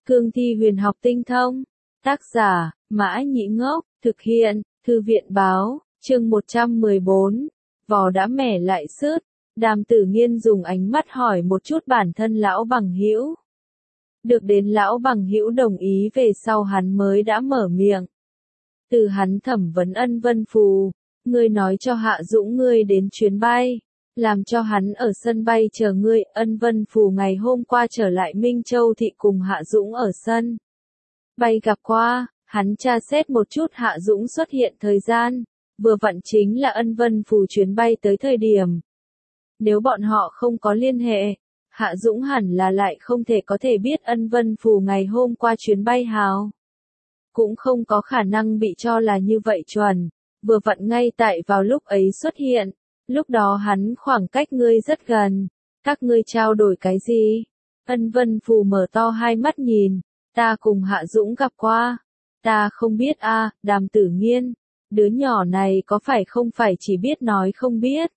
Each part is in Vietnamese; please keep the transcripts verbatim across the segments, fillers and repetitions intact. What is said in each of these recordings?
Cương thi huyền học tinh thông. Tác giả, Mã Nhĩ Ngốc, thực hiện, Thư viện Báo, chương một trăm mười bốn. Vò đã mẻ lại sứt. Đàm Tử Nghiên dùng ánh mắt hỏi một chút bản thân lão bằng hữu. Được đến lão bằng hữu đồng ý về sau hắn mới đã mở miệng. Từ hắn thẩm vấn Ân Vân Phù, ngươi nói cho Hạ Dũng ngươi đến chuyến bay, làm cho hắn ở sân bay chờ ngươi. Ân Vân Phù ngày hôm qua trở lại Minh Châu thị cùng Hạ Dũng ở sân bay gặp qua, hắn tra xét một chút Hạ Dũng xuất hiện thời gian, vừa vặn chính là Ân Vân Phù chuyến bay tới thời điểm. Nếu bọn họ không có liên hệ, Hạ Dũng hẳn là lại không thể có thể biết Ân Vân Phù ngày hôm qua chuyến bay hào. Cũng không có khả năng bị cho là như vậy chuẩn, vừa vặn ngay tại vào lúc ấy xuất hiện, lúc đó hắn khoảng cách ngươi rất gần, các ngươi trao đổi cái gì? Ân Vân Phù mở to hai mắt nhìn, ta cùng Hạ Dũng gặp qua, ta không biết a. À, Đàm Tử Nghiên, đứa nhỏ này có phải không phải chỉ biết nói không biết.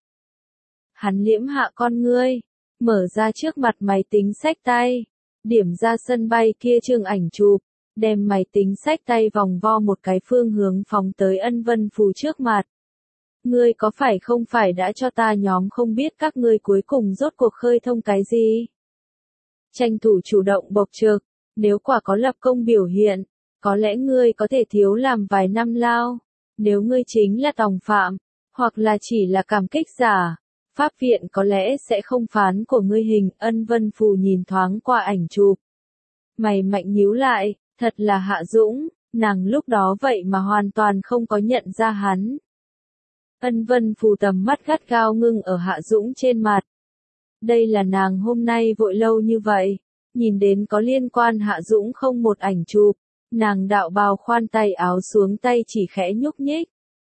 Hắn liễm hạ con ngươi, mở ra trước mặt máy tính xách tay, điểm ra sân bay kia chương ảnh chụp, đem máy tính xách tay vòng vo một cái phương hướng phóng tới Ân Vân Phù trước mặt. Ngươi có phải không phải đã cho ta nhóm không biết các ngươi cuối cùng rốt cuộc khơi thông cái gì? Tranh thủ chủ động bộc trực, nếu quả có lập công biểu hiện, có lẽ ngươi có thể thiếu làm vài năm lao. Nếu ngươi chính là tòng phạm, hoặc là chỉ là cảm kích giả, pháp viện có lẽ sẽ không phán của ngươi hình. Ân Vân Phù nhìn thoáng qua ảnh chụp, mày mạnh nhíu lại, thật là Hạ Dũng, nàng lúc đó vậy mà hoàn toàn không có nhận ra hắn. Ân Vân Phù tầm mắt gắt gao ngưng ở Hạ Dũng trên mặt. Đây là nàng hôm nay vội lâu như vậy, nhìn đến có liên quan Hạ Dũng không một ảnh chụp, nàng đạo bào khoan tay áo xuống tay chỉ khẽ nhúc nhích.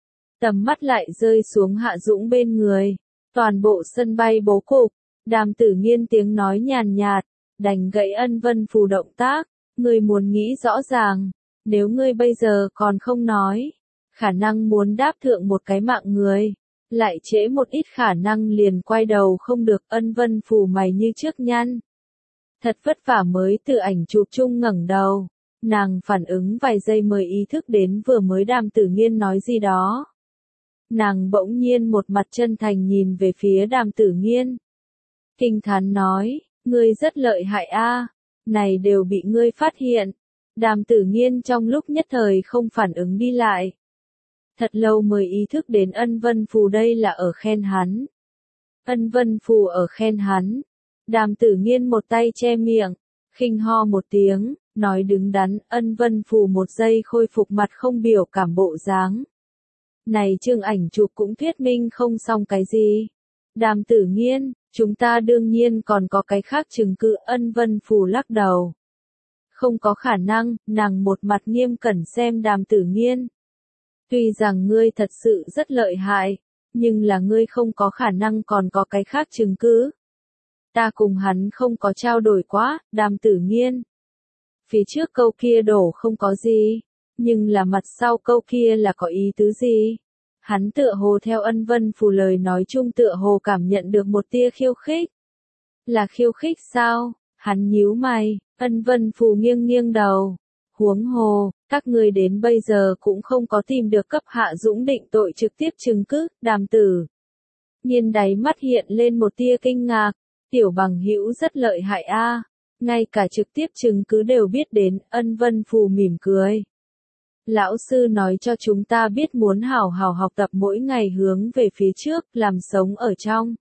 Tầm mắt lại rơi xuống Hạ Dũng bên người, toàn bộ sân bay bố cục, Đàm Tử Nghiên tiếng nói nhàn nhạt, đành gãy Ân Vân Phù động tác, ngươi muốn nghĩ rõ ràng, nếu ngươi bây giờ còn không nói, khả năng muốn đáp thượng một cái mạng người, lại trễ một ít khả năng liền quay đầu không được. Ân Vân Phù mày như trước nhăn. Thật vất vả mới từ ảnh chụp chung ngẩng đầu, nàng phản ứng vài giây mới ý thức đến vừa mới Đàm Tử Nghiên nói gì đó. Nàng bỗng nhiên một mặt chân thành nhìn về phía Đàm Tử Nghiên. Kinh thán nói, ngươi rất lợi hại a, này đều bị ngươi phát hiện. Đàm Tử Nghiên trong lúc nhất thời không phản ứng đi lại. Thật lâu mới ý thức đến Ân Vân Phù đây là ở khen hắn. Ân Vân Phù ở khen hắn. Đàm Tử Nghiên một tay che miệng, khinh ho một tiếng, nói đứng đắn. Ân Vân Phù một giây khôi phục mặt không biểu cảm bộ dáng. Này chương ảnh chụp cũng thuyết minh không xong cái gì. Đàm Tử Nghiên, chúng ta đương nhiên còn có cái khác chứng cứ. Ân Vân Phù lắc đầu. Không có khả năng, nàng một mặt nghiêm cẩn xem Đàm Tử Nghiên. Tuy rằng ngươi thật sự rất lợi hại, nhưng là ngươi không có khả năng còn có cái khác chứng cứ. Ta cùng hắn không có trao đổi quá. Đàm Tử Nghiên. Phía trước câu kia đổ không có gì, nhưng là mặt sau câu kia là có ý tứ gì? Hắn tựa hồ theo Ân Vân Phù lời nói chung tựa hồ cảm nhận được một tia khiêu khích. Là khiêu khích sao? Hắn nhíu mày. Ân Vân Phù nghiêng nghiêng đầu. Huống hồ, các ngươi đến bây giờ cũng không có tìm được cấp Hạ Dũng định tội trực tiếp chứng cứ. Đàm Tử Nghiên đáy mắt hiện lên một tia kinh ngạc. Tiểu bằng hữu rất lợi hại a, ngay cả trực tiếp chứng cứ đều biết đến. Ân Vân Phù mỉm cười. Lão sư nói cho chúng ta biết muốn hào hào học tập mỗi ngày hướng về phía trước, làm sống ở trong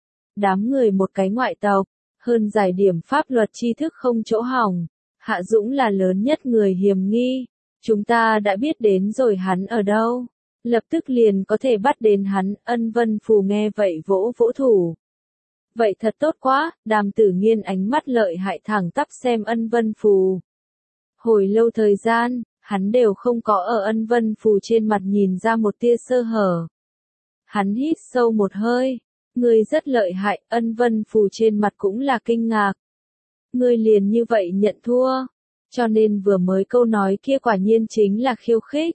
đám người một cái ngoại tộc, hơn giải điểm pháp luật tri thức không chỗ hỏng. Hạ Dũng là lớn nhất người hiểm nghi, chúng ta đã biết đến rồi hắn ở đâu, lập tức liền có thể bắt đến hắn. Ân Vân Phù nghe vậy vỗ vỗ thủ. Vậy thật tốt quá. Đàm Tử Nghiên ánh mắt lợi hại thẳng tắp xem Ân Vân Phù. Hồi lâu thời gian, hắn đều không có ở Ân Vân Phù trên mặt nhìn ra một tia sơ hở. Hắn hít sâu một hơi. Ngươi rất lợi hại. Ân Vân Phù trên mặt cũng là kinh ngạc. Ngươi liền như vậy nhận thua. Cho nên vừa mới câu nói kia quả nhiên chính là khiêu khích.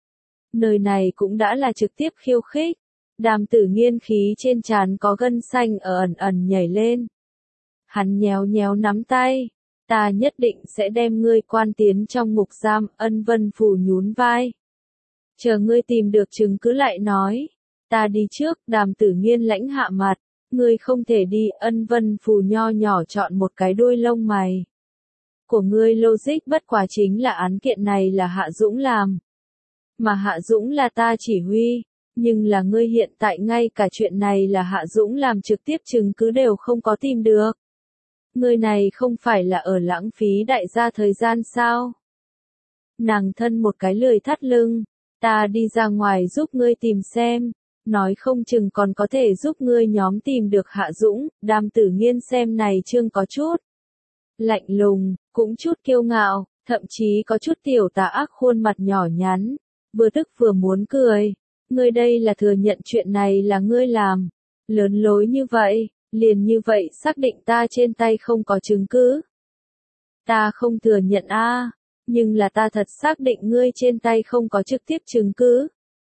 Nơi này cũng đã là trực tiếp khiêu khích. Đàm Tử Nghiên khí trên trán có gân xanh ở ẩn ẩn nhảy lên. Hắn nhéo nhéo nắm tay. Ta nhất định sẽ đem ngươi quan tiến trong ngục giam, Ân Vân Phù nhún vai. Chờ ngươi tìm được chứng cứ lại nói. Ta đi trước, Đàm Tử Nghiên lãnh hạ mặt. Ngươi không thể đi, Ân Vân Phù nho nhỏ chọn một cái đuôi lông mày. Của ngươi logic bất quá chính là án kiện này là Hạ Dũng làm. Mà Hạ Dũng là ta chỉ huy, nhưng là ngươi hiện tại ngay cả chuyện này là Hạ Dũng làm trực tiếp chứng cứ đều không có tìm được. Ngươi này không phải là ở lãng phí đại gia thời gian sao? Nàng thân một cái lười thắt lưng, ta đi ra ngoài giúp ngươi tìm xem, nói không chừng còn có thể giúp ngươi nhóm tìm được Hạ Dũng. Đàm Tử Nghiên xem này chương có chút lạnh lùng, cũng chút kiêu ngạo, thậm chí có chút tiểu tà ác, khuôn mặt nhỏ nhắn, vừa tức vừa muốn cười. Ngươi đây là thừa nhận chuyện này là ngươi làm, lớn lối như vậy, liền như vậy xác định ta trên tay không có chứng cứ. Ta không thừa nhận a, nhưng là ta thật xác định ngươi trên tay không có trực tiếp chứng cứ.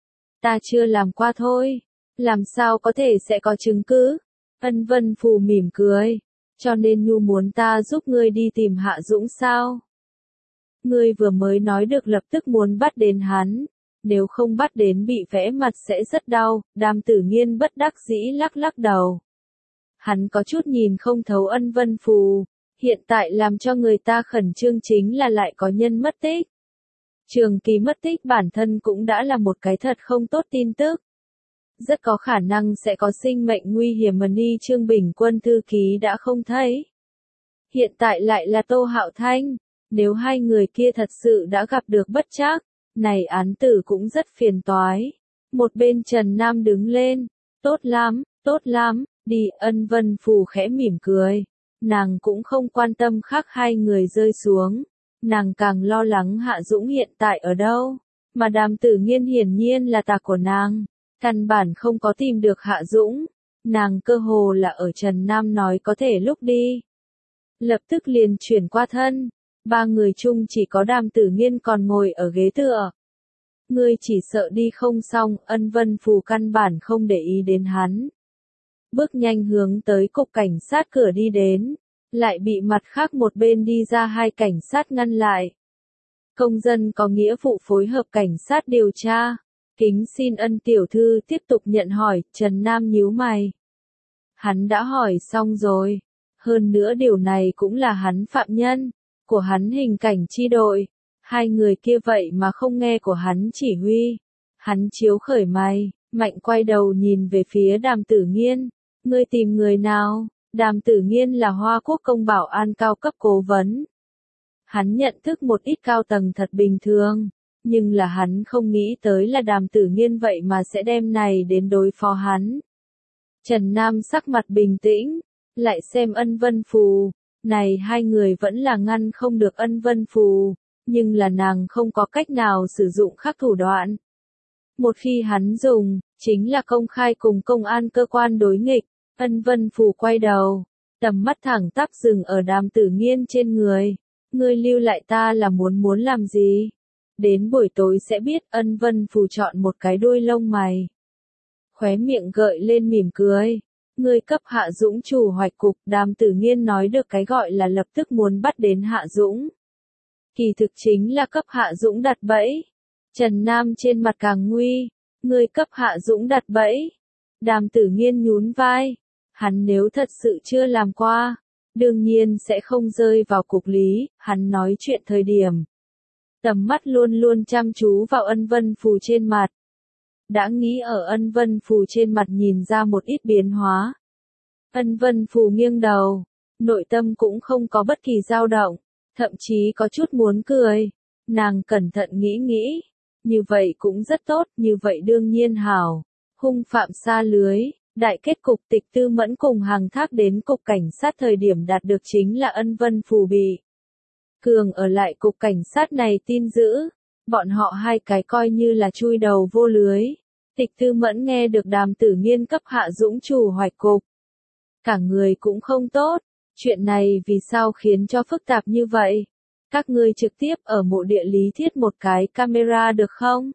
Ta chưa làm qua thôi, làm sao có thể sẽ có chứng cứ? Ân Vân Phù mỉm cười, cho nên Nhu muốn ta giúp ngươi đi tìm Hạ Dũng sao? Ngươi vừa mới nói được lập tức muốn bắt đến hắn, nếu không bắt đến bị vẽ mặt sẽ rất đau. Đàm Tử Nghiên bất đắc dĩ lắc lắc đầu. Hắn có chút nhìn không thấu Ân Vân Phù, hiện tại làm cho người ta khẩn trương chính là lại có nhân mất tích. Trường Kỳ mất tích bản thân cũng đã là một cái thật không tốt tin tức. Rất có khả năng sẽ có sinh mệnh nguy hiểm mà Ni Trương Bình Quân thư ký đã không thấy. Hiện tại lại là Tô Hạo Thanh, nếu hai người kia thật sự đã gặp được bất trắc, này án tử cũng rất phiền toái. Một bên Trần Nam đứng lên, tốt lắm, tốt lắm, đi. Ân Vân Phù khẽ mỉm cười, nàng cũng không quan tâm khác hai người rơi xuống, nàng càng lo lắng Hạ Dũng hiện tại ở đâu, mà Đàm Tử Nghiên hiển nhiên là tà của nàng, căn bản không có tìm được Hạ Dũng, nàng cơ hồ là ở Trần Nam nói có thể lúc đi, lập tức liền chuyển qua thân. Ba người chung chỉ có Đàm Tử Nghiên còn ngồi ở ghế tựa. Ngươi chỉ sợ đi không xong, Ân Vân Phù căn bản không để ý đến hắn. Bước nhanh hướng tới cục cảnh sát cửa đi đến, lại bị mặt khác một bên đi ra hai cảnh sát ngăn lại. Công dân có nghĩa vụ phối hợp cảnh sát điều tra. Kính xin Ân tiểu thư tiếp tục nhận hỏi. Trần Nam nhíu mày. Hắn đã hỏi xong rồi. Hơn nữa điều này cũng là hắn phạm nhân của hắn hình cảnh chi đội. Hai người kia vậy mà không nghe của hắn chỉ huy. Hắn chiếu khởi mày, mạnh quay đầu nhìn về phía Đàm Tử Nghiên. Ngươi tìm người nào? Đàm Tử Nghiên là Hoa Quốc công bảo an cao cấp cố vấn. Hắn nhận thức một ít cao tầng thật bình thường, nhưng là hắn không nghĩ tới là Đàm Tử Nghiên vậy mà sẽ đem này đến đối phó hắn. Trần Nam sắc mặt bình tĩnh, lại xem Ân Vân Phù, này hai người vẫn là ngăn không được Ân Vân Phù, nhưng là nàng không có cách nào sử dụng khác thủ đoạn. Một khi hắn dùng, chính là công khai cùng công an cơ quan đối nghịch. Ân Vân Phù quay đầu, tầm mắt thẳng tắp dừng ở Đàm Tử Nghiên trên người. Ngươi lưu lại ta là muốn muốn làm gì? Đến buổi tối sẽ biết. Ân Vân Phù chọn một cái đuôi lông mày, khóe miệng gợi lên mỉm cười. Ngươi cấp Hạ Dũng chủ hoạch cục. Đàm Tử Nghiên nói được cái gọi là lập tức muốn bắt đến Hạ Dũng, kỳ thực chính là cấp Hạ Dũng đặt bẫy. Trần Nam trên mặt càng nguy. Ngươi cấp Hạ Dũng đặt bẫy. Đàm Tử Nghiên nhún vai. Hắn nếu thật sự chưa làm qua, đương nhiên sẽ không rơi vào cục lý. Hắn nói chuyện thời điểm, tầm mắt luôn luôn chăm chú vào Ân Vân Phù trên mặt. Đã nghĩ ở Ân Vân Phù trên mặt nhìn ra một ít biến hóa. Ân Vân Phù nghiêng đầu, nội tâm cũng không có bất kỳ dao động, thậm chí có chút muốn cười. Nàng cẩn thận nghĩ nghĩ, như vậy cũng rất tốt, như vậy đương nhiên hảo. Hung phạm xa lưới, đại kết cục. Tịch Tư Mẫn cùng Hằng Thác đến cục cảnh sát thời điểm đạt được chính là Ân Vân Phù bị Cường ở lại cục cảnh sát này tin giữ. Bọn họ hai cái coi như là chui đầu vô lưới. Tịch Tư Mẫn nghe được Đàm Tử Nghiên cấp Hạ Dũng chủ hoạch cục, cả người cũng không tốt. Chuyện này vì sao khiến cho phức tạp như vậy? Các ngươi trực tiếp ở mộ địa lý thiết một cái camera được không?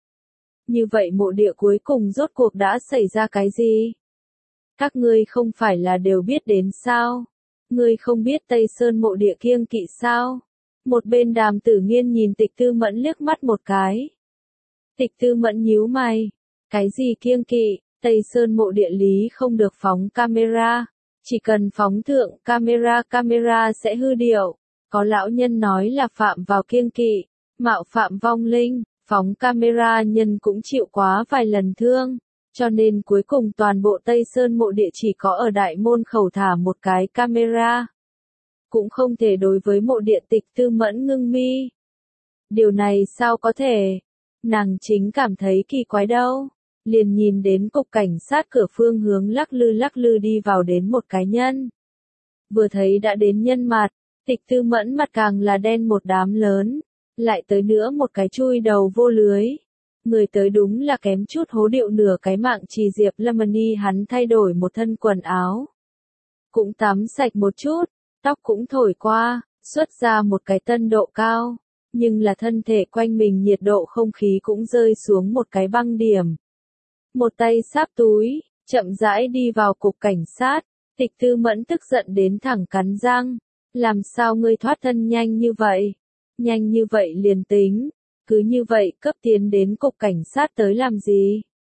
Như vậy mộ địa cuối cùng rốt cuộc đã xảy ra cái gì? Các ngươi không phải là đều biết đến sao? Ngươi không biết Tây Sơn mộ địa kiêng kỵ sao? Một bên Đàm Tử Nghiên nhìn Tịch Tư Mẫn liếc mắt một cái. Tịch Tư Mẫn nhíu mày. Cái gì kiêng kỵ? Tây Sơn mộ địa lý không được phóng camera. Chỉ cần phóng thượng camera camera sẽ hư điệu. Có lão nhân nói là phạm vào kiêng kỵ, mạo phạm vong linh, phóng camera nhân cũng chịu quá vài lần thương. Cho nên cuối cùng toàn bộ Tây Sơn mộ địa chỉ có ở đại môn khẩu thả một cái camera. Cũng không thể đối với mộ địa. Tịch Tư Mẫn ngưng mi. Điều này sao có thể? Nàng chính cảm thấy kỳ quái đâu. Liền nhìn đến cục cảnh sát cửa phương hướng lắc lư lắc lư đi vào đến một cái nhân. Vừa thấy đã đến nhân mặt, Tịch Tư Mẫn mặt càng là đen một đám lớn. Lại tới nữa một cái chui đầu vô lưới. Người tới đúng là kém chút hố điệu nửa cái mạng Trì Diệp Lâm Ni. Hắn thay đổi một thân quần áo. Cũng tắm sạch một chút, tóc cũng thổi qua, xuất ra một cái tân độ cao. Nhưng là thân thể quanh mình nhiệt độ không khí cũng rơi xuống một cái băng điểm. Một tay sáp túi, chậm rãi đi vào cục cảnh sát. Tịch Tư Mẫn tức giận đến thẳng cắn răng. Làm sao ngươi thoát thân nhanh như vậy? Nhanh như vậy liền tính. Cứ như vậy cấp tiến đến cục cảnh sát tới làm gì?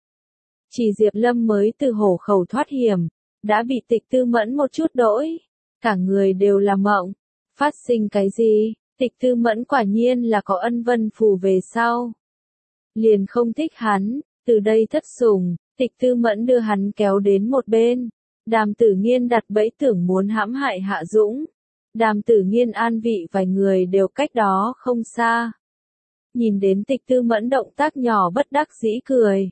Chỉ Diệp Lâm mới từ hổ khẩu thoát hiểm. Đã bị Tịch Tư Mẫn một chút đỗi. Cả người đều là mộng. Phát sinh cái gì? Tịch Tư Mẫn quả nhiên là có ân vân phù về sau. Liền không thích hắn. Từ đây thất sủng, Tịch Tư Mẫn đưa hắn kéo đến một bên. Đàm Tử Nghiên đặt bẫy tưởng muốn hãm hại Hạ Dũng. Đàm Tử Nghiên an vị vài người đều cách đó không xa. Nhìn đến Tịch Tư Mẫn động tác nhỏ bất đắc dĩ cười.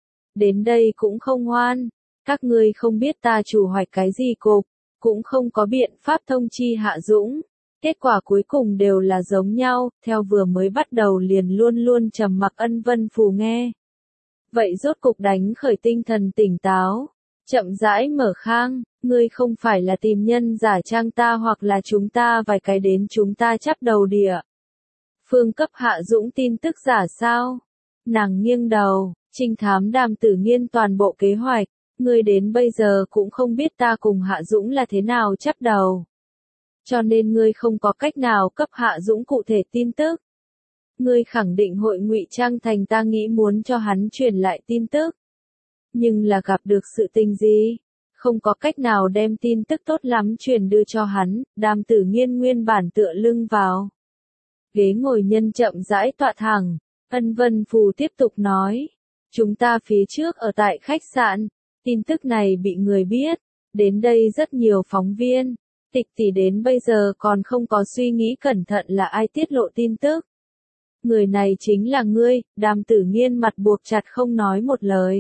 Đến đây cũng không ngoan. Các ngươi không biết ta chủ hoạch cái gì cục. Cũng không có biện pháp thông chi Hạ Dũng. Kết quả cuối cùng đều là giống nhau. Theo vừa mới bắt đầu liền luôn luôn trầm mặc ân vân phù nghe. Vậy rốt cục đánh khởi tinh thần tỉnh táo. Chậm rãi mở khang, ngươi không phải là tìm nhân giả trang ta hoặc là chúng ta vài cái đến chúng ta chắp đầu địa. Phương cấp Hạ Dũng tin tức giả sao? Nàng nghiêng đầu, trinh thám Đàm Tử Nghiên toàn bộ kế hoạch. Ngươi đến bây giờ cũng không biết ta cùng Hạ Dũng là thế nào chắp đầu. Cho nên ngươi không có cách nào cấp Hạ Dũng cụ thể tin tức. Ngươi khẳng định hội ngụy trang thành ta nghĩ muốn cho hắn truyền lại tin tức. Nhưng là gặp được sự tình gì? Không có cách nào đem tin tức tốt lắm truyền đưa cho hắn. Đàm Tử Nghiên nguyên bản tựa lưng vào ghế ngồi nhân chậm rãi tọa thẳng. Ân Vân Phù tiếp tục nói. Chúng ta phía trước ở tại khách sạn. Tin tức này bị người biết. Đến đây rất nhiều phóng viên. Tịch tỷ đến bây giờ còn không có suy nghĩ cẩn thận là ai tiết lộ tin tức. Người này chính là ngươi. Đàm Tử Nghiên mặt buộc chặt không nói một lời.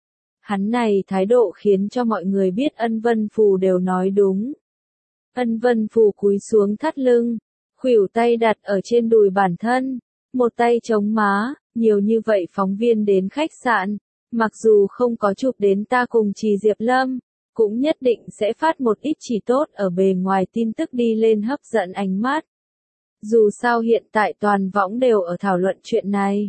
Hắn này thái độ khiến cho mọi người biết Ân Vân Phù đều nói đúng. Ân Vân Phù cúi xuống thắt lưng, khuỷu tay đặt ở trên đùi bản thân, một tay chống má. Nhiều như vậy phóng viên đến khách sạn, mặc dù không có chụp đến ta cùng Trì Diệp Lâm, cũng nhất định sẽ phát một ít chỉ tốt ở bề ngoài tin tức đi lên hấp dẫn ánh mắt. Dù sao hiện tại toàn võng đều ở thảo luận chuyện này.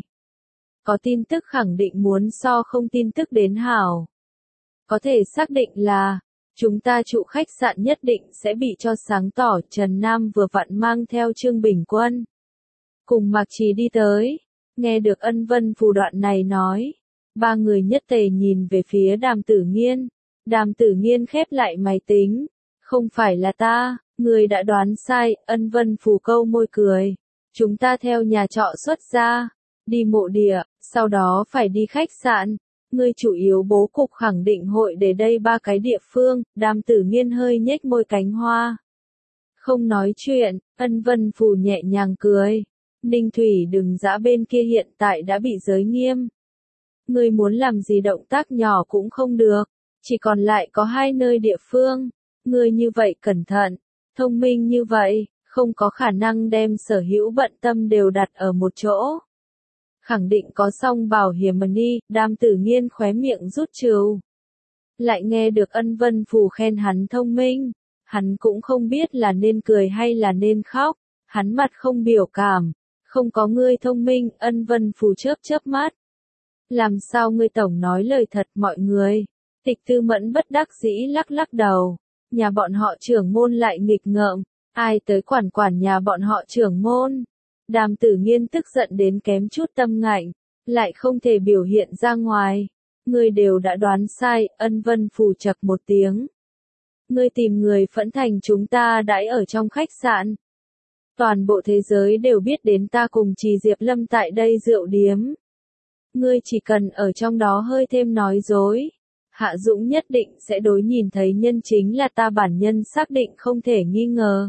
Có tin tức khẳng định muốn so không tin tức đến hảo. Có thể xác định là, chúng ta trụ khách sạn nhất định sẽ bị cho sáng tỏ. Trần Nam vừa vặn mang theo Trương Bình Quân. Cùng Mạc Trì đi tới. Nghe được Ân Vân Phù đoạn này nói. Ba người nhất tề nhìn về phía Đàm Tử Nghiên. Đàm Tử Nghiên khép lại máy tính. Không phải là ta, người đã đoán sai. Ân Vân Phù câu môi cười. Chúng ta theo nhà trọ xuất ra. Đi mộ địa, sau đó phải đi khách sạn. Ngươi chủ yếu bố cục khẳng định hội để đây ba cái địa phương. Đàm Tử Nghiên hơi nhếch môi cánh hoa. Không nói chuyện, Ân Vân Phù nhẹ nhàng cười. Ninh Thủy đừng dã bên kia hiện tại đã bị giới nghiêm. Ngươi muốn làm gì động tác nhỏ cũng không được. Chỉ còn lại có hai nơi địa phương. Ngươi như vậy cẩn thận, thông minh như vậy, không có khả năng đem sở hữu bận tâm đều đặt ở một chỗ. Khẳng định có song bảo hiểm money. Đàm Tử Nghiên khóe miệng rút trừ. Lại nghe được Ân Vân Phù khen hắn thông minh. Hắn cũng không biết là nên cười hay là nên khóc. Hắn mặt không biểu cảm. Không có ngươi thông minh. Ân Vân Phù chớp chớp mắt. Làm sao ngươi tổng nói lời thật mọi người? Tịch Tư Mẫn bất đắc dĩ lắc lắc đầu. nhà bọn họ trưởng môn lại nghịch ngợm, ai tới quản quản nhà bọn họ trưởng môn. Đàm Tử Nghiên tức giận đến kém chút tâm ngạnh, lại không thể biểu hiện ra ngoài. Ngươi đều đã đoán sai, Ân Vân Phù chậc một tiếng. Ngươi tìm người Phẫn Thành chúng ta đãi ở trong khách sạn. Toàn bộ thế giới đều biết đến ta cùng Trì Diệp Lâm tại đây rượu điếm. Ngươi chỉ cần ở trong đó hơi thêm nói dối. Hạ Dũng nhất định sẽ đối nhìn thấy nhân chính là ta bản nhân xác định không thể nghi ngờ.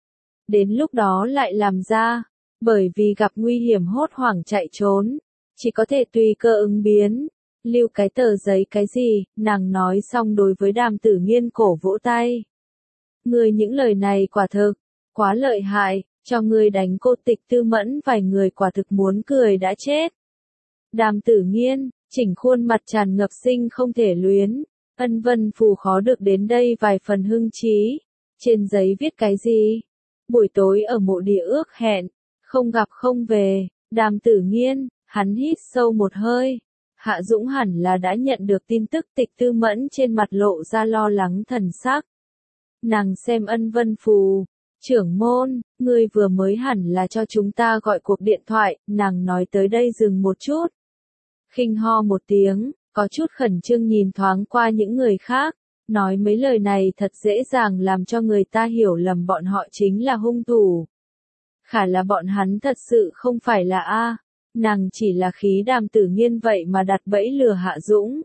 Đến lúc đó lại làm ra, bởi vì gặp nguy hiểm hốt hoảng chạy trốn, chỉ có thể tùy cơ ứng biến. Lưu cái tờ giấy cái gì, nàng nói xong đối với Đàm Tử Nghiên cổ vỗ tay. Ngươi những lời này quả thực, quá lợi hại, cho ngươi đánh cô Tịch Tư Mẫn vài người quả thực muốn cười đã chết. Đàm Tử Nghiên, chỉnh khuôn mặt tràn ngập sinh không thể luyến, Ân Vân Phù khó được đến đây vài phần hưng trí. Trên giấy viết cái gì? Buổi tối ở mộ địa ước hẹn, không gặp không về. Đàm Tử Nghiên, hắn hít sâu một hơi. Hạ Dũng hẳn là đã nhận được tin tức. Tịch Tư Mẫn trên mặt lộ ra lo lắng thần sắc. Nàng xem Ân Vân Phù, trưởng môn, ngươi vừa mới hẳn là cho chúng ta gọi cuộc điện thoại. Nàng nói tới đây dừng một chút, khinh ho một tiếng, có chút khẩn trương nhìn thoáng qua những người khác, nói mấy lời này thật dễ dàng làm cho người ta hiểu lầm bọn họ chính là hung thủ. Khả là bọn hắn thật sự không phải là A, nàng chỉ là khí Đàm Tử Nghiên vậy mà đặt bẫy lừa Hạ Dũng.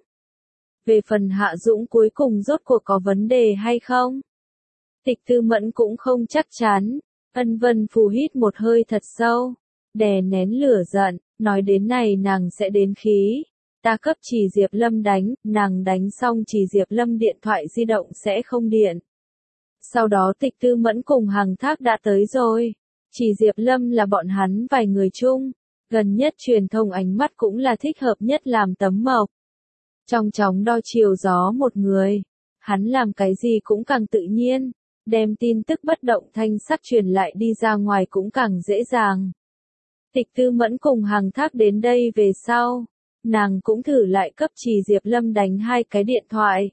Về phần Hạ Dũng cuối cùng rốt cuộc có vấn đề hay không? Tịch Tư Mẫn cũng không chắc chắn. Ân Vân Phù hít một hơi thật sâu, đè nén lửa giận, nói đến này nàng sẽ đến khí. Ta cấp Trì Diệp Lâm đánh, nàng đánh xong Trì Diệp Lâm điện thoại di động sẽ không điện. Sau đó Tịch Tư Mẫn cùng Hằng Thác đã tới rồi. Trì Diệp Lâm là bọn hắn vài người chung, gần nhất truyền thông ánh mắt cũng là thích hợp nhất làm tấm mộc. Trong chóng đo chiều gió một người, hắn làm cái gì cũng càng tự nhiên, đem tin tức bất động thanh sắc truyền lại đi ra ngoài cũng càng dễ dàng. Tịch Tư Mẫn cùng Hằng Thác đến đây về sau, nàng cũng thử lại cấp Trì Diệp Lâm đánh hai cái điện thoại.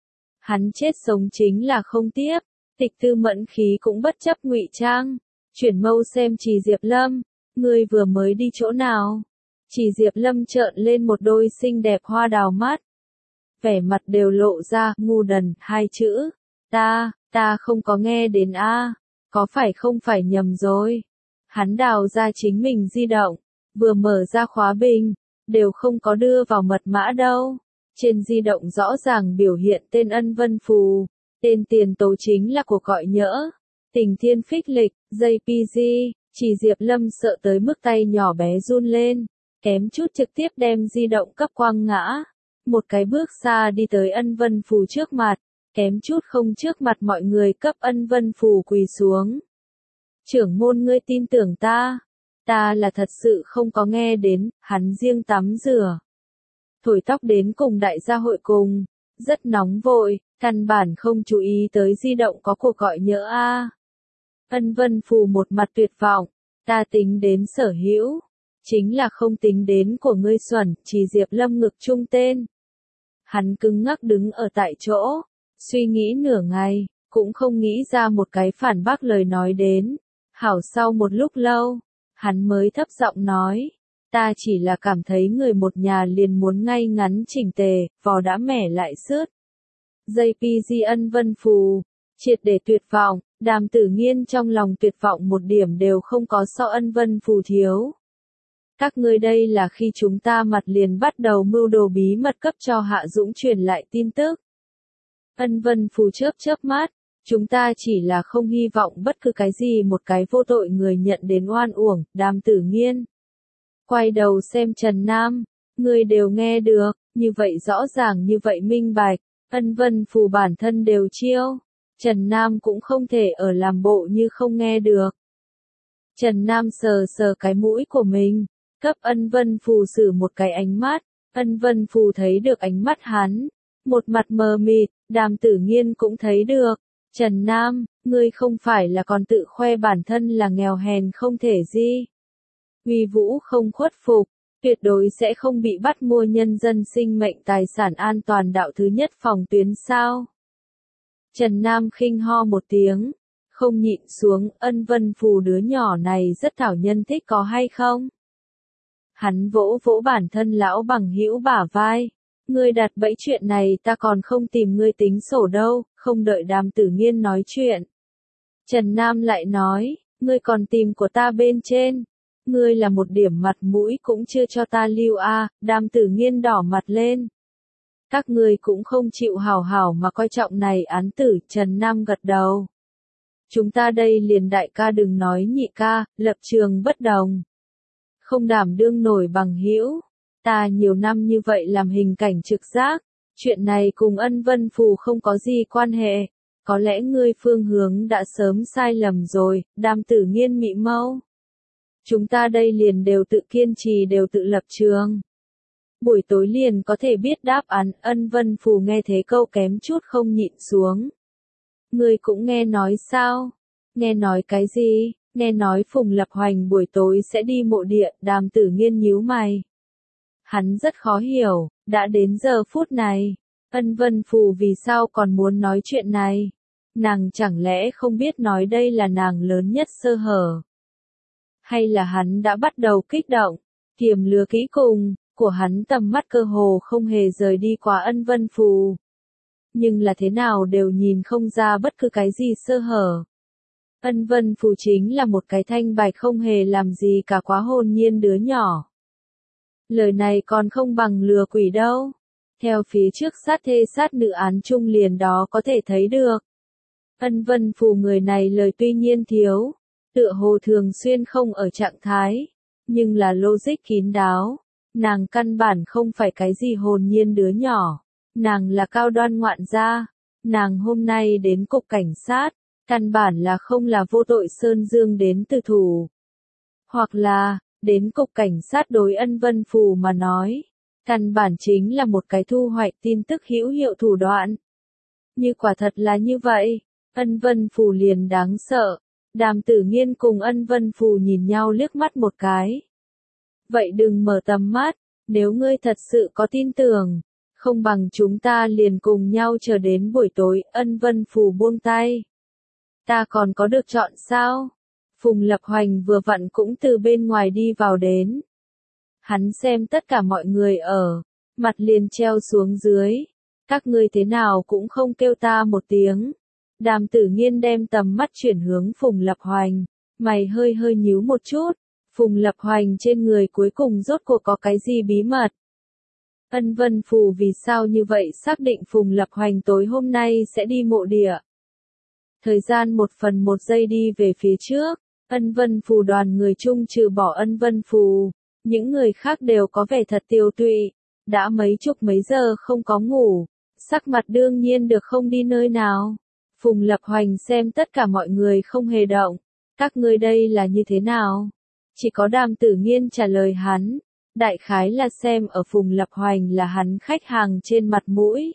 Hắn chết sống chính là không tiếp. Tịch Tư Mẫn khí cũng bất chấp ngụy trang, chuyển mâu xem Trì Diệp Lâm, ngươi vừa mới đi chỗ nào? Trì Diệp Lâm trợn lên một đôi xinh đẹp hoa đào mắt, vẻ mặt đều lộ ra ngu đần hai chữ. Ta, ta không có nghe đến a, có phải không phải nhầm rồi? Hắn đào ra chính mình di động, vừa mở ra khóa bình, đều không có đưa vào mật mã đâu. Trên di động rõ ràng biểu hiện tên Ân Vân Phù, tên tiền tố chính là cuộc gọi nhỡ. Tình Thiên Phích Lịch, giê pê giê, Trì Diệp Lâm sợ tới mức tay nhỏ bé run lên, kém chút trực tiếp đem di động cấp quăng ngã. Một cái bước xa đi tới Ân Vân Phù trước mặt, kém chút không trước mặt mọi người cấp Ân Vân Phù quỳ xuống. Trưởng môn ngươi tin tưởng ta, ta là thật sự không có nghe đến. Hắn riêng tắm rửa, thổi tóc đến cùng đại gia hội cùng, rất nóng vội, căn bản không chú ý tới di động có cuộc gọi nhỡ a. Ân Vân Phù một mặt tuyệt vọng, ta tính đến sở hữu, chính là không tính đến của ngươi xuẩn. Trì Diệp Lâm ngực trung tên. Hắn cứng ngắc đứng ở tại chỗ, suy nghĩ nửa ngày, cũng không nghĩ ra một cái phản bác lời nói đến. Hảo sau một lúc lâu, hắn mới thấp giọng nói, ta chỉ là cảm thấy người một nhà liền muốn ngay ngắn chỉnh tề, vò đã mẻ lại sứt. giê pê giê Ân Vân Phù, triệt để tuyệt vọng. Đàm Tử Nghiên trong lòng tuyệt vọng một điểm đều không có so Ân Vân Phù thiếu. Các ngươi đây là khi chúng ta mặt liền bắt đầu mưu đồ bí mật cấp cho Hạ Dũng truyền lại tin tức. Ân Vân Phù chớp chớp mắt, chúng ta chỉ là không hy vọng bất cứ cái gì một cái vô tội người nhận đến oan uổng. Đàm Tử Nghiên quay đầu xem Trần Nam, ngươi đều nghe được, như vậy rõ ràng như vậy minh bạch, Ân Vân Phù bản thân đều chiêu. Trần Nam cũng không thể ở làm bộ như không nghe được. Trần Nam sờ sờ cái mũi của mình, cấp Ân Vân Phù xử một cái ánh mắt. Ân Vân Phù thấy được ánh mắt hắn, một mặt mờ mịt. Đàm Tử Nghiên cũng thấy được. Trần Nam, ngươi không phải là còn tự khoe bản thân là nghèo hèn không thể gì. Uy vũ không khuất phục, tuyệt đối sẽ không bị bắt mua nhân dân sinh mệnh tài sản an toàn đạo thứ nhất phòng tuyến sao. Trần Nam khinh ho một tiếng, không nhịn xuống, Ân Vân Phù đứa nhỏ này rất thảo nhân thích có hay không? Hắn vỗ vỗ bản thân lão bằng hữu bả vai. Ngươi đặt bẫy chuyện này ta còn không tìm ngươi tính sổ đâu, không đợi Đàm Tử Nghiên nói chuyện. Trần Nam lại nói, ngươi còn tìm của ta bên trên. Ngươi là một điểm mặt mũi cũng chưa cho ta lưu a. À, Đàm Tử Nghiên đỏ mặt lên. Các ngươi cũng không chịu hảo hảo mà coi trọng này án tử, Trần Nam gật đầu. Chúng ta đây liền đại ca đừng nói nhị ca, lập trường bất đồng. Không đảm đương nổi bằng hữu. Ta nhiều năm như vậy làm hình cảnh trực giác, chuyện này cùng Ân Vân Phù không có gì quan hệ. Có lẽ ngươi phương hướng đã sớm sai lầm rồi, Đàm Tử Nghiên mị mâu. Chúng ta đây liền đều tự kiên trì đều tự lập trường. Buổi tối liền có thể biết đáp án. Ân Vân Phù nghe thế câu kém chút không nhịn xuống. Ngươi cũng nghe nói sao? Nghe nói cái gì? Nghe nói Phùng Lập Hoành buổi tối sẽ đi mộ địa. Đàm Tử Nghiên nhíu mày. Hắn rất khó hiểu, đã đến giờ phút này, Ân Vân Phù vì sao còn muốn nói chuyện này? Nàng chẳng lẽ không biết nói đây là nàng lớn nhất sơ hở? Hay là hắn đã bắt đầu kích động, kiềm lừa kỹ cùng, của hắn tầm mắt cơ hồ không hề rời đi qua Ân Vân Phù. Nhưng là thế nào đều nhìn không ra bất cứ cái gì sơ hở. Ân Vân Phù chính là một cái thanh bạch không hề làm gì cả quá hồn nhiên đứa nhỏ. Lời này còn không bằng lừa quỷ đâu. Theo phía trước sát thê sát nữ án chung liền đó có thể thấy được. Ân Vân Phù người này lời tuy nhiên thiếu, tựa hồ thường xuyên không ở trạng thái, nhưng là logic kín đáo. Nàng căn bản không phải cái gì hồn nhiên đứa nhỏ. Nàng là cao đoan ngoạn gia. Nàng hôm nay đến cục cảnh sát, căn bản là không là vô tội Sơn Dương đến từ thủ. Hoặc là, đến cục cảnh sát đối Ân Vân Phù mà nói, căn bản chính là một cái thu hoạch tin tức hữu hiệu thủ đoạn. Như quả thật là như vậy, Ân Vân Phù liền đáng sợ. Đàm Tử Nghiên cùng Ân Vân Phù nhìn nhau liếc mắt một cái. Vậy đừng mở tầm mắt, nếu ngươi thật sự có tin tưởng, không bằng chúng ta liền cùng nhau chờ đến buổi tối. Ân Vân Phù buông tay. Ta còn có được chọn sao? Phùng Lập Hoành vừa vặn cũng từ bên ngoài đi vào đến. Hắn xem tất cả mọi người ở, mặt liền treo xuống dưới. Các ngươi thế nào cũng không kêu ta một tiếng. Đàm Tử Nghiên đem tầm mắt chuyển hướng Phùng Lập Hoành, mày hơi hơi nhíu một chút. Phùng Lập Hoành trên người cuối cùng rốt cuộc có cái gì bí mật? Ân Vân Phù vì sao như vậy xác định Phùng Lập Hoành tối hôm nay sẽ đi mộ địa? Thời gian một phần một giây đi về phía trước. Ân Vân Phù đoàn người chung trừ bỏ Ân Vân Phù, những người khác đều có vẻ thật tiêu tụy, đã mấy chục mấy giờ không có ngủ, sắc mặt đương nhiên được không đi nơi nào. Phùng Lập Hoành xem tất cả mọi người không hề động, các ngươi đây là như thế nào? Chỉ có Đàm Tử Nghiên trả lời hắn, đại khái là xem ở Phùng Lập Hoành là hắn khách hàng trên mặt mũi.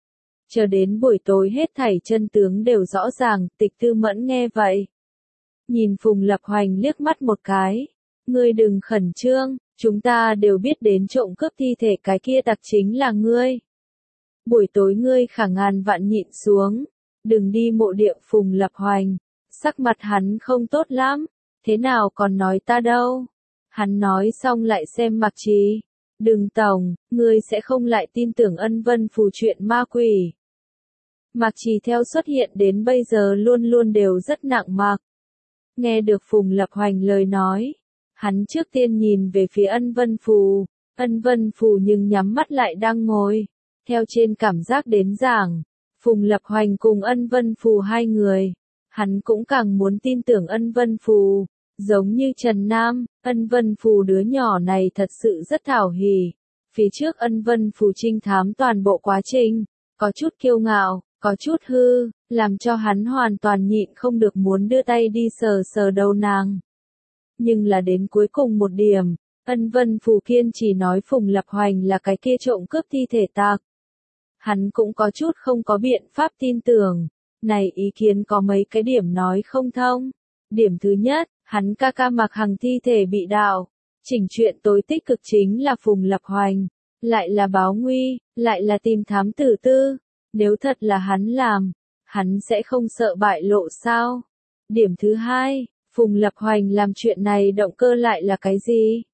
Chờ đến buổi tối hết thảy chân tướng đều rõ ràng. Tịch Tư Mẫn nghe vậy, nhìn Phùng Lập Hoành liếc mắt một cái. Ngươi đừng khẩn trương, chúng ta đều biết đến trộm cướp thi thể cái kia tặc chính là ngươi. Buổi tối ngươi khả ngàn vạn nhịn xuống, đừng đi mộ địa. Phùng Lập Hoành, sắc mặt hắn không tốt lắm, thế nào còn nói ta đâu. Hắn nói xong lại xem Mạc Trì. Đừng tổng, ngươi sẽ không lại tin tưởng Ân Vân Phù chuyện ma quỷ. Mạc Trì theo xuất hiện đến bây giờ luôn luôn đều rất nặng mặc. Nghe được Phùng Lập Hoành lời nói, hắn trước tiên nhìn về phía Ân Vân Phù. Ân Vân Phù nhưng nhắm mắt lại đang ngồi. Theo trên cảm giác đến giảng, Phùng Lập Hoành cùng Ân Vân Phù hai người, hắn cũng càng muốn tin tưởng Ân Vân Phù. Giống như Trần Nam, Ân Vân Phù đứa nhỏ này thật sự rất thảo hỉ. Phía trước Ân Vân Phù trinh thám toàn bộ quá trình, có chút kiêu ngạo, có chút hư, làm cho hắn hoàn toàn nhịn không được muốn đưa tay đi sờ sờ đầu nàng. Nhưng là đến cuối cùng một điểm, Ân Vân Phù kiên chỉ nói Phùng Lập Hoành là cái kia trộm cướp thi thể tặc. Hắn cũng có chút không có biện pháp tin tưởng. Này ý kiến có mấy cái điểm nói không thông. Điểm thứ nhất, hắn ca ca Mạc Hằng thi thể bị đào. Chỉnh chuyện tối tích cực chính là Phùng Lập Hoành. Lại là báo nguy, lại là tìm thám tử tư. Nếu thật là hắn làm, hắn sẽ không sợ bại lộ sao? Điểm thứ hai, Phùng Lập Hoành làm chuyện này động cơ lại là cái gì?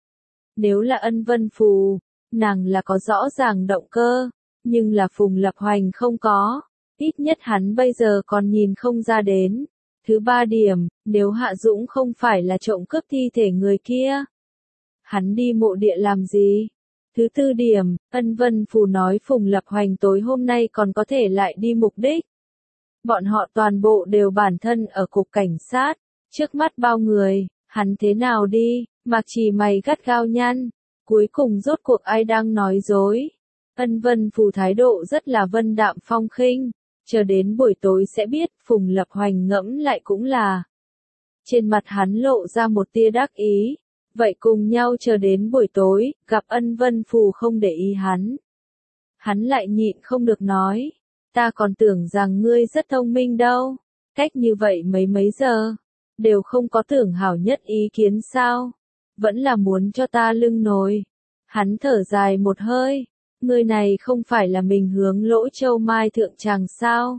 Nếu là Ân Vân Phù, nàng là có rõ ràng động cơ, nhưng là Phùng Lập Hoành không có, ít nhất hắn bây giờ còn nhìn không ra đến. Thứ ba điểm, nếu Hạ Dũng không phải là trộm cướp thi thể người kia, hắn đi mộ địa làm gì? Thứ tư điểm, Ân Vân Phù nói Phùng Lập Hoành tối hôm nay còn có thể lại đi mục đích. Bọn họ toàn bộ đều bản thân ở cục cảnh sát, trước mắt bao người, hắn thế nào đi, Mạc Trì mày gắt gao nhăn, cuối cùng rốt cuộc ai đang nói dối. Ân Vân Phù thái độ rất là vân đạm phong khinh, chờ đến buổi tối sẽ biết, Phùng Lập Hoành ngẫm lại cũng là. Trên mặt hắn lộ ra một tia đắc ý, vậy cùng nhau chờ đến buổi tối, gặp Ân Vân Phù không để ý hắn. Hắn lại nhịn không được nói, ta còn tưởng rằng ngươi rất thông minh đâu, cách như vậy mấy mấy giờ, đều không có tưởng hảo nhất ý kiến sao, vẫn là muốn cho ta lưng nồi. Hắn thở dài một hơi, người này không phải là mình hướng Lỗ Châu Mai thượng tràng sao.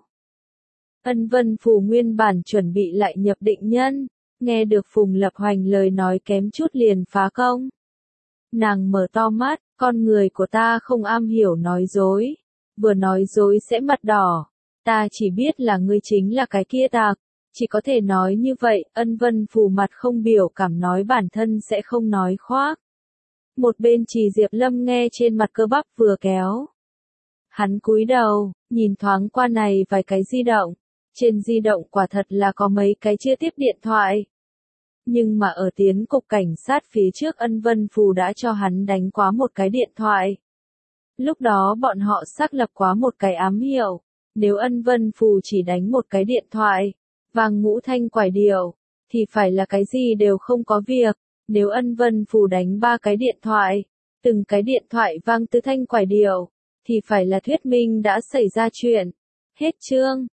Ân Vân Phù nguyên bản chuẩn bị lại nhập định nhân, nghe được Phùng Lập Hoành lời nói kém chút liền phá công. Nàng mở to mắt, con người của ta không am hiểu nói dối, vừa nói dối sẽ mặt đỏ, ta chỉ biết là ngươi chính là cái kia tạc, chỉ có thể nói như vậy. Ân Vân Phù mặt không biểu cảm nói bản thân sẽ không nói khoác. Một bên Trì Diệp Lâm nghe trên mặt cơ bắp vừa kéo. Hắn cúi đầu, nhìn thoáng qua này vài cái di động, trên di động quả thật là có mấy cái chưa tiếp điện thoại. Nhưng mà ở tiến cục cảnh sát phía trước Ân Vân Phù đã cho hắn đánh quá một cái điện thoại. Lúc đó bọn họ xác lập quá một cái ám hiệu, nếu Ân Vân Phù chỉ đánh một cái điện thoại, vang ngũ thanh quải điệu, thì phải là cái gì đều không có việc, nếu Ân Vân Phù đánh ba cái điện thoại, từng cái điện thoại vang tứ thanh quải điệu, thì phải là thuyết minh đã xảy ra chuyện. Hết chương.